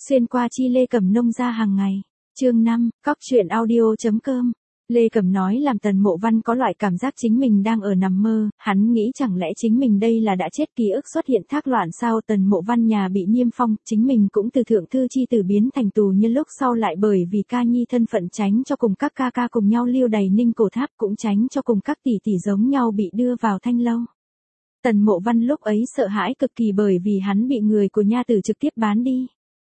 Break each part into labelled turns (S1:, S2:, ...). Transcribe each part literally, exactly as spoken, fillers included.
S1: Xuyên qua chi Lê Cẩm nông ra hàng ngày. Chương năm, cóc truyện audio.com. Lê Cẩm nói làm Tần Mộ Văn có loại cảm giác chính mình đang ở nằm mơ, hắn nghĩ chẳng lẽ chính mình đây là đã chết, ký ức xuất hiện thác loạn sao. Tần Mộ Văn nhà bị niêm phong, chính mình cũng từ thượng thư chi tử biến thành tù nhân, lúc sau lại bởi vì ca nhi thân phận tránh cho cùng các ca ca cùng nhau liêu đầy Ninh Cổ Tháp, cũng tránh cho cùng các tỷ tỷ giống nhau bị đưa vào thanh lâu. Tần Mộ Văn lúc ấy sợ hãi cực kỳ bởi vì hắn bị người của nha tử trực tiếp bán đi.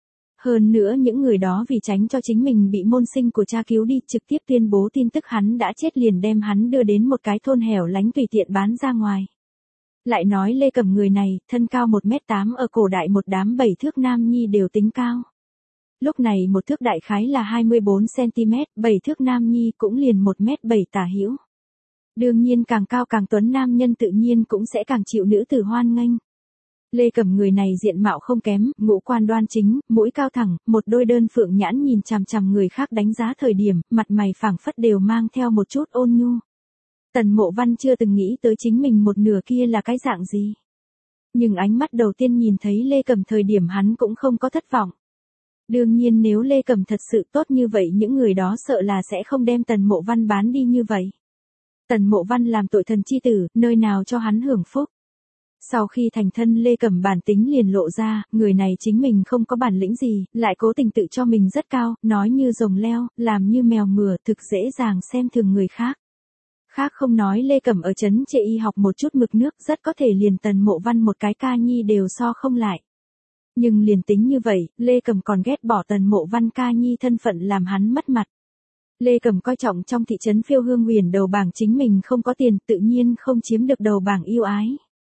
S1: Hơn nữa những người đó vì tránh cho chính mình bị môn sinh của cha cứu đi, trực tiếp tuyên bố tin tức hắn đã chết, liền đem hắn đưa đến một cái thôn hẻo lánh tùy tiện bán ra ngoài. Lại nói Lê Cẩm người này, thân cao một mét tám, ở cổ đại một đám bảy thước nam nhi đều tính cao. Lúc này một thước đại khái là hai mươi bốn xăng-ti-mét, bảy thước nam nhi cũng liền một mét bảy tả hữu. Đương nhiên càng cao càng tuấn nam nhân tự nhiên cũng sẽ càng chịu nữ tử hoan nghênh. Lê Cẩm người này diện mạo không kém, ngũ quan đoan chính, mũi cao thẳng, một đôi đơn phượng nhãn nhìn chằm chằm người khác đánh giá thời điểm, mặt mày phảng phất đều mang theo một chút ôn nhu. Tần Mộ Văn chưa từng nghĩ tới chính mình một nửa kia là cái dạng gì. Nhưng ánh mắt đầu tiên nhìn thấy Lê Cẩm thời điểm hắn cũng không có thất vọng. Đương nhiên nếu Lê Cẩm thật sự tốt như vậy, những người đó sợ là sẽ không đem Tần Mộ Văn bán đi như vậy. Tần Mộ Văn làm tội thần chi tử, nơi nào cho hắn hưởng phúc. Sau khi thành thân, Lê Cẩm bản tính liền lộ ra, người này chính mình không có bản lĩnh gì, lại cố tình tự cho mình rất cao, nói như rồng leo, làm như mèo mửa, thực dễ dàng xem thường người khác. Khác không nói, Lê Cẩm ở trấn Trệ Y học một chút mực nước, rất có thể liền Tần Mộ Văn một cái ca nhi đều so không lại. Nhưng liền tính như vậy, Lê Cẩm còn ghét bỏ Tần Mộ Văn ca nhi thân phận làm hắn mất mặt. Lê Cẩm coi trọng trong thị trấn phiêu hương huyền đầu bảng, chính mình không có tiền, tự nhiên không chiếm được đầu bảng yêu ái.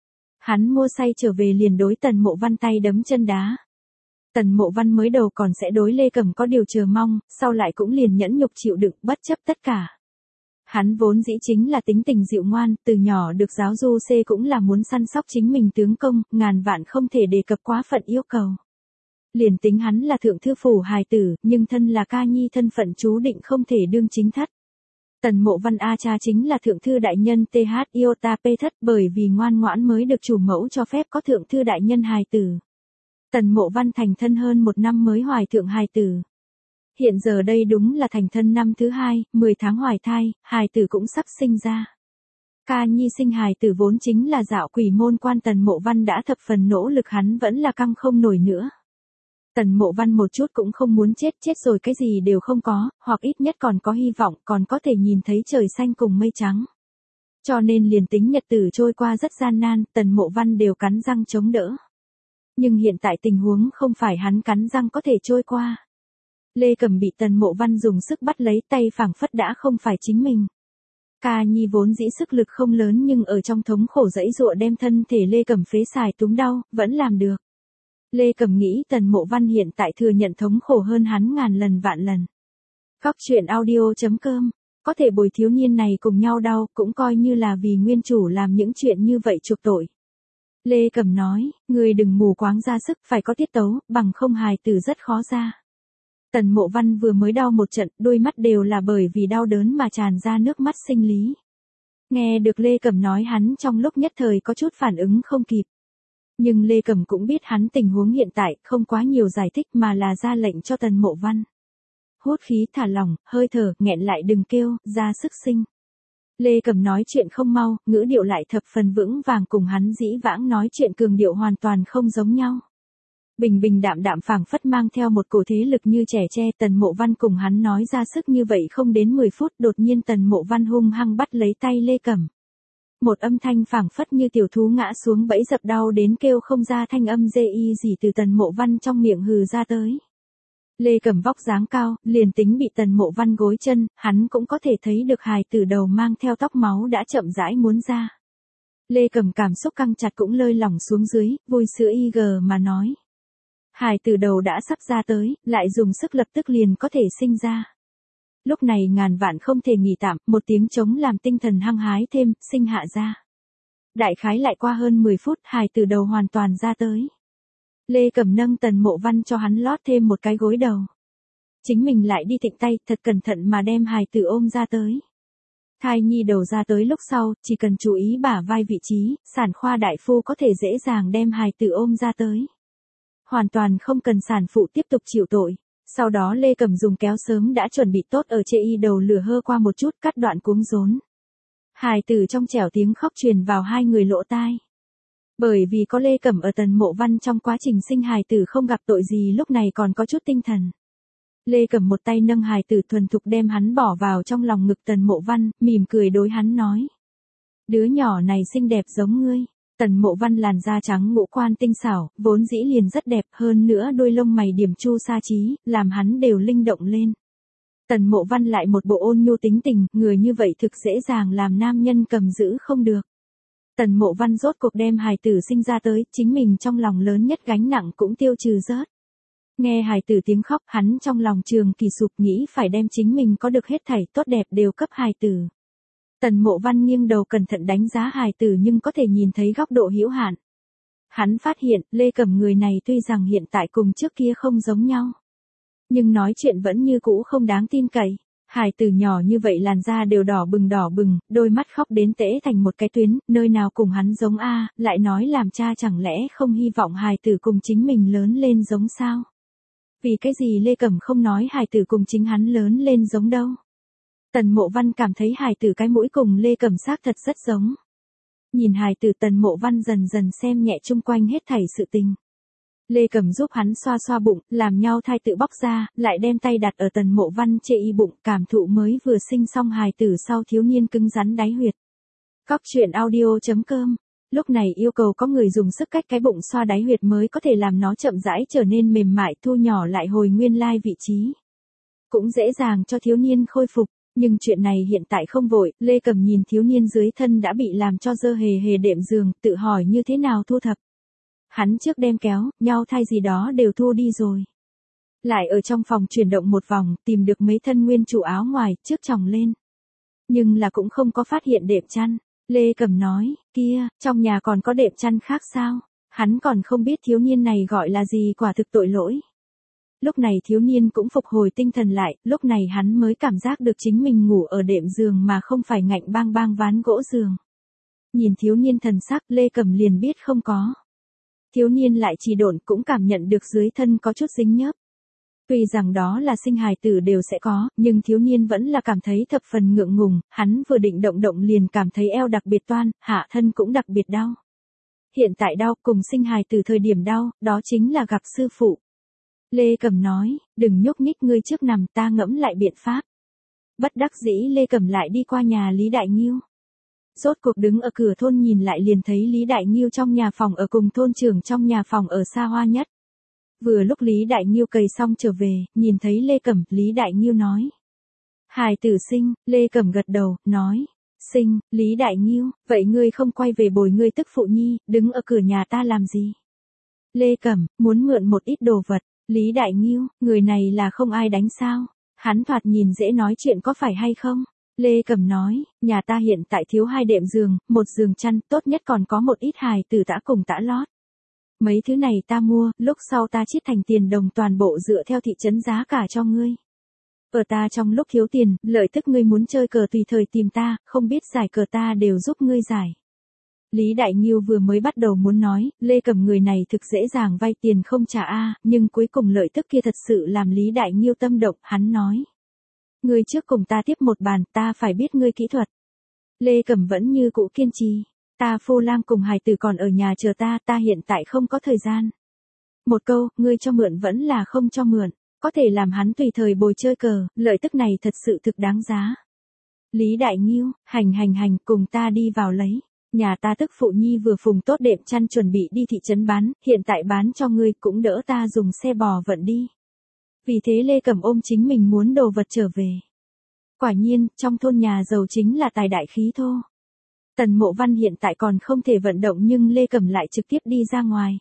S1: Hắn mua say trở về liền đối Tần Mộ Văn tay đấm chân đá. Tần Mộ Văn mới đầu còn sẽ đối Lê Cẩm có điều chờ mong, sau lại cũng liền nhẫn nhục chịu đựng, bất chấp tất cả. Hắn vốn dĩ chính là tính tình dịu ngoan, từ nhỏ được giáo du xê cũng là muốn săn sóc chính mình tướng công, ngàn vạn không thể đề cập quá phận yêu cầu. Liền tính hắn là thượng thư phủ hài tử, nhưng thân là ca nhi thân phận chú định không thể đương chính thất. Tần Mộ Văn A cha chính là thượng thư đại nhân tê hát Iota P thất, bởi vì ngoan ngoãn mới được chủ mẫu cho phép có thượng thư đại nhân hài tử. Tần Mộ Văn thành thân hơn một năm mới hoài thượng hài tử. Hiện giờ đây đúng là thành thân năm thứ hai, mười tháng hoài thai, hài tử cũng sắp sinh ra. Ca nhi sinh hài tử vốn chính là dạo quỷ môn quan, Tần Mộ Văn đã thập phần nỗ lực, hắn vẫn là căng không nổi nữa. Tần Mộ Văn một chút cũng không muốn chết, chết rồi cái gì đều không có, hoặc ít nhất còn có hy vọng, còn có thể nhìn thấy trời xanh cùng mây trắng. Cho nên liền tính nhật tử trôi qua rất gian nan, Tần Mộ Văn đều cắn răng chống đỡ. Nhưng hiện tại tình huống không phải hắn cắn răng có thể trôi qua. Lê Cẩm bị Tần Mộ Văn dùng sức bắt lấy tay, phảng phất đã không phải chính mình. Ca nhi vốn dĩ sức lực không lớn, nhưng ở trong thống khổ dãy dụa đem thân thể Lê Cẩm phế xài túng đau, vẫn làm được. Lê Cẩm nghĩ Tần Mộ Văn hiện tại thừa nhận thống khổ hơn hắn ngàn lần vạn lần. Cóc truyện audio.com. Có thể bồi thiếu niên này cùng nhau đau, cũng coi như là vì nguyên chủ làm những chuyện như vậy chuộc tội. Lê Cẩm nói, người đừng mù quáng ra sức, phải có tiết tấu, bằng không hài tử rất khó ra. Tần Mộ Văn vừa mới đau một trận, đôi mắt đều là bởi vì đau đớn mà tràn ra nước mắt sinh lý. Nghe được Lê Cẩm nói, hắn trong lúc nhất thời có chút phản ứng không kịp. Nhưng Lê Cẩm cũng biết hắn tình huống hiện tại, không quá nhiều giải thích mà là ra lệnh cho Tần Mộ Văn. Hút khí, thả lỏng, hơi thở, nghẹn lại, đừng kêu, ra sức sinh. Lê Cẩm nói chuyện không mau, ngữ điệu lại thập phần vững vàng, cùng hắn dĩ vãng nói chuyện cường điệu hoàn toàn không giống nhau. Bình bình đạm đạm, phảng phất mang theo một cổ thế lực như trẻ tre. Tần Mộ Văn cùng hắn nói ra sức như vậy không đến mười phút, đột nhiên Tần Mộ Văn hung hăng bắt lấy tay Lê Cẩm. Một âm thanh phảng phất như tiểu thú ngã xuống bẫy dập, đau đến kêu không ra thanh âm dê y gì từ Tần Mộ Văn trong miệng hừ ra tới. Lê Cẩm vóc dáng cao, liền tính bị Tần Mộ Văn gối chân, hắn cũng có thể thấy được hài tử đầu mang theo tóc máu đã chậm rãi muốn ra. Lê Cẩm cảm xúc căng chặt cũng lơi lỏng xuống dưới, vui sữa y gờ mà nói. Hài tử đầu đã sắp ra tới, lại dùng sức lập tức liền có thể sinh ra. Lúc này ngàn vạn không thể nghỉ tạm, một tiếng trống làm tinh thần hăng hái thêm, sinh hạ ra. Đại khái lại qua hơn mười phút, hài tử đầu hoàn toàn ra tới. Lê Cẩm nâng Tần Mộ Văn cho hắn lót thêm một cái gối đầu. Chính mình lại đi thịnh tay, thật cẩn thận mà đem hài tử ôm ra tới. Thai nhi đầu ra tới lúc sau, chỉ cần chú ý bả vai vị trí, sản khoa đại phu có thể dễ dàng đem hài tử ôm ra tới. hoàn toàn không cần sản phụ tiếp tục chịu tội. Sau đó Lê Cẩm dùng kéo sớm đã chuẩn bị tốt ở chê y đầu lửa hơ qua một chút cắt đoạn cuống rốn. Hài tử trong trẻo tiếng khóc truyền vào hai người lỗ tai. Bởi vì có Lê Cẩm ở Tần Mộ Văn trong quá trình sinh hài tử không gặp tội gì lúc này còn có chút tinh thần. Lê Cẩm một tay nâng hài tử thuần thục đem hắn bỏ vào trong lòng ngực Tần Mộ Văn, mỉm cười đối hắn nói. Đứa nhỏ này xinh đẹp giống ngươi. Tần Mộ Văn làn da trắng ngũ quan tinh xảo, vốn dĩ liền rất đẹp, hơn nữa đôi lông mày điểm chu sa trí, làm hắn đều linh động lên. Tần Mộ Văn lại một bộ ôn nhu tính tình, người như vậy thực dễ dàng làm nam nhân cầm giữ không được. Tần Mộ Văn rốt cuộc đem hài tử sinh ra tới, chính mình trong lòng lớn nhất gánh nặng cũng tiêu trừ rớt. Nghe hài tử tiếng khóc, hắn trong lòng trường kỳ sụp nghĩ phải đem chính mình có được hết thảy tốt đẹp đều cấp hài tử. Tần Mộ Văn nghiêng đầu cẩn thận đánh giá hài tử nhưng có thể nhìn thấy góc độ hữu hạn. Hắn phát hiện, Lê Cẩm người này tuy rằng hiện tại cùng trước kia không giống nhau. Nhưng nói chuyện vẫn như cũ không đáng tin cậy. Hài tử nhỏ như vậy làn da đều đỏ bừng đỏ bừng, đôi mắt khóc đến tễ thành một cái tuyến, nơi nào cùng hắn giống a, lại nói làm cha chẳng lẽ không hy vọng hài tử cùng chính mình lớn lên giống sao? Vì cái gì Lê Cẩm không nói hài tử cùng chính hắn lớn lên giống đâu? Tần Mộ Văn cảm thấy hài tử cái mũi cùng Lê Cẩm xác thật rất giống. Nhìn hài tử Tần Mộ Văn dần dần xem nhẹ chung quanh hết thảy sự tình. Lê Cẩm giúp hắn xoa xoa bụng, làm nhau thai tự bóc ra, lại đem tay đặt ở Tần Mộ Văn chê y bụng, cảm thụ mới vừa sinh xong hài tử sau thiếu niên cứng rắn đáy huyệt. Cóc truyện audio chấm com. Lúc này yêu cầu có người dùng sức cách cái bụng xoa đáy huyệt mới có thể làm nó chậm rãi trở nên mềm mại thu nhỏ lại hồi nguyên lai vị trí. Cũng dễ dàng cho thiếu niên khôi phục. Nhưng chuyện này hiện tại không vội, Lê Cẩm nhìn thiếu niên dưới thân đã bị làm cho dơ hề hề đệm giường, tự hỏi như thế nào thu thập. Hắn trước đem kéo, nhau thai gì đó đều thu đi rồi. Lại ở trong phòng chuyển động một vòng, tìm được mấy thân nguyên chủ áo ngoài, trước chồng lên. Nhưng là cũng không có phát hiện đệm chăn. Lê Cẩm nói, kia, trong nhà còn có đệm chăn khác sao? Hắn còn không biết thiếu niên này gọi là gì, quả thực tội lỗi. Lúc này thiếu niên cũng phục hồi tinh thần lại, lúc này hắn mới cảm giác được chính mình ngủ ở đệm giường mà không phải ngạnh bang bang ván gỗ giường. Nhìn thiếu niên thần sắc, Lê Cẩm liền biết không có. Thiếu niên lại trì độn cũng cảm nhận được dưới thân có chút dính nhớp. Tuy rằng đó là sinh hài tử đều sẽ có, nhưng thiếu niên vẫn là cảm thấy thập phần ngượng ngùng, hắn vừa định động động liền cảm thấy eo đặc biệt toan, hạ thân cũng đặc biệt đau. Hiện tại đau cùng sinh hài tử thời điểm đau, đó chính là gặp sư phụ. Lê Cẩm nói, đừng nhúc nhích ngươi trước nằm ta ngẫm lại biện pháp. Bất đắc dĩ Lê Cẩm lại đi qua nhà Lý Đại Nghiêu. Rốt cuộc đứng ở cửa thôn nhìn lại liền thấy Lý Đại Nghiêu trong nhà phòng ở cùng thôn trưởng trong nhà phòng ở xa hoa nhất. Vừa lúc Lý Đại Nghiêu cày xong trở về, nhìn thấy Lê Cẩm, Lý Đại Nghiêu nói. Hài tử sinh, Lê Cẩm gật đầu, nói. Sinh, Lý Đại Nghiêu, vậy ngươi không quay về bồi ngươi tức phụ nhi, đứng ở cửa nhà ta làm gì? Lê Cẩm, muốn mượn một ít đồ vật. Lý Đại Nghiêu, người này là không ai đánh sao? Hắn thoạt nhìn dễ nói chuyện có phải hay không? Lê Cẩm nói, nhà ta hiện tại thiếu hai đệm giường, một giường chăn, tốt nhất còn có một ít hài tử tã cùng tã lót. Mấy thứ này ta mua, lúc sau ta chiết thành tiền đồng toàn bộ dựa theo thị trấn giá cả cho ngươi. Ở ta trong lúc thiếu tiền, lợi tức ngươi muốn chơi cờ tùy thời tìm ta, không biết giải cờ ta đều giúp ngươi giải. Lý Đại Nghiêu vừa mới bắt đầu muốn nói, Lê Cẩm người này thực dễ dàng vay tiền không trả a, nhưng cuối cùng lợi tức kia thật sự làm Lý Đại Nghiêu tâm động, hắn nói. Ngươi trước cùng ta tiếp một bàn, ta phải biết ngươi kỹ thuật. Lê Cẩm vẫn như cũ kiên trì. Ta Phô Lam cùng hài tử còn ở nhà chờ ta, ta hiện tại không có thời gian. Một câu, ngươi cho mượn vẫn là không cho mượn, có thể làm hắn tùy thời bồi chơi cờ, lợi tức này thật sự thực đáng giá. Lý Đại Nghiêu, hành hành hành, cùng ta đi vào lấy. Nhà ta tức phụ nhi vừa phùng tốt đệm chăn chuẩn bị đi thị trấn bán, hiện tại bán cho ngươi cũng đỡ ta dùng xe bò vận đi. Vì thế Lê Cẩm ôm chính mình muốn đồ vật trở về. Quả nhiên, trong thôn nhà giàu chính là tài đại khí thô. Tần Mộ Văn hiện tại còn không thể vận động nhưng Lê Cẩm lại trực tiếp đi ra ngoài.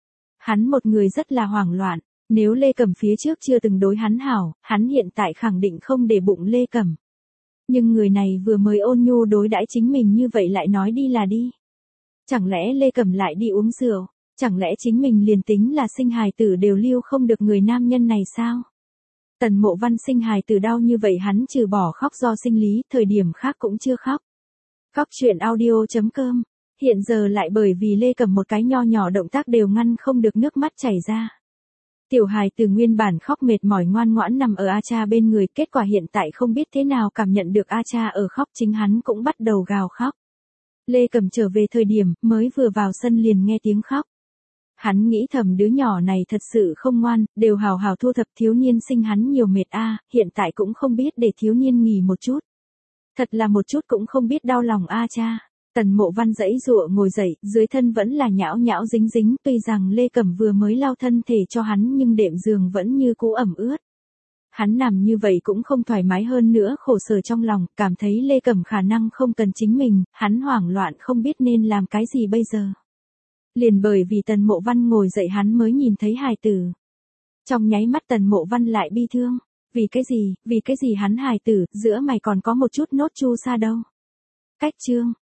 S1: Hắn một người rất là hoảng loạn, nếu Lê Cẩm phía trước chưa từng đối hắn hảo, hắn hiện tại khẳng định không để bụng Lê Cẩm. Nhưng người này vừa mới ôn nhu đối đãi chính mình như vậy lại nói đi là đi. Chẳng lẽ Lê Cẩm lại đi uống rượu, chẳng lẽ chính mình liền tính là sinh hài tử đều lưu không được người nam nhân này sao? Tần Mộ Văn sinh hài tử đau như vậy hắn trừ bỏ khóc do sinh lý, thời điểm khác cũng chưa khóc. Cóc truyện audio chấm com. Hiện giờ lại bởi vì Lê Cẩm một cái nho nhỏ động tác đều ngăn không được nước mắt chảy ra. Tiểu hài từ nguyên bản khóc mệt mỏi ngoan ngoãn nằm ở A Cha bên người, kết quả hiện tại không biết thế nào cảm nhận được A Cha ở khóc, chính hắn cũng bắt đầu gào khóc. Lê Cẩm trở về thời điểm, mới vừa vào sân liền nghe tiếng khóc. Hắn nghĩ thầm đứa nhỏ này thật sự không ngoan, đều hào hào thu thập, thiếu niên sinh hắn nhiều mệt a, hiện tại cũng không biết để thiếu niên nghỉ một chút. Thật là một chút cũng không biết đau lòng A Cha. Tần Mộ Văn giãy giụa ngồi dậy, dưới thân vẫn là nhão nhão dính dính, tuy rằng Lê Cẩm vừa mới lau thân thể cho hắn nhưng đệm giường vẫn như cũ ẩm ướt. Hắn nằm như vậy cũng không thoải mái, hơn nữa khổ sở trong lòng, cảm thấy Lê Cẩm khả năng không cần chính mình, hắn hoảng loạn không biết nên làm cái gì bây giờ. Liền bởi vì Tần Mộ Văn ngồi dậy hắn mới nhìn thấy hài tử. Trong nháy mắt Tần Mộ Văn lại bi thương, vì cái gì, vì cái gì hắn hài tử, giữa mày còn có một chút nốt chu sa đâu. Cách chương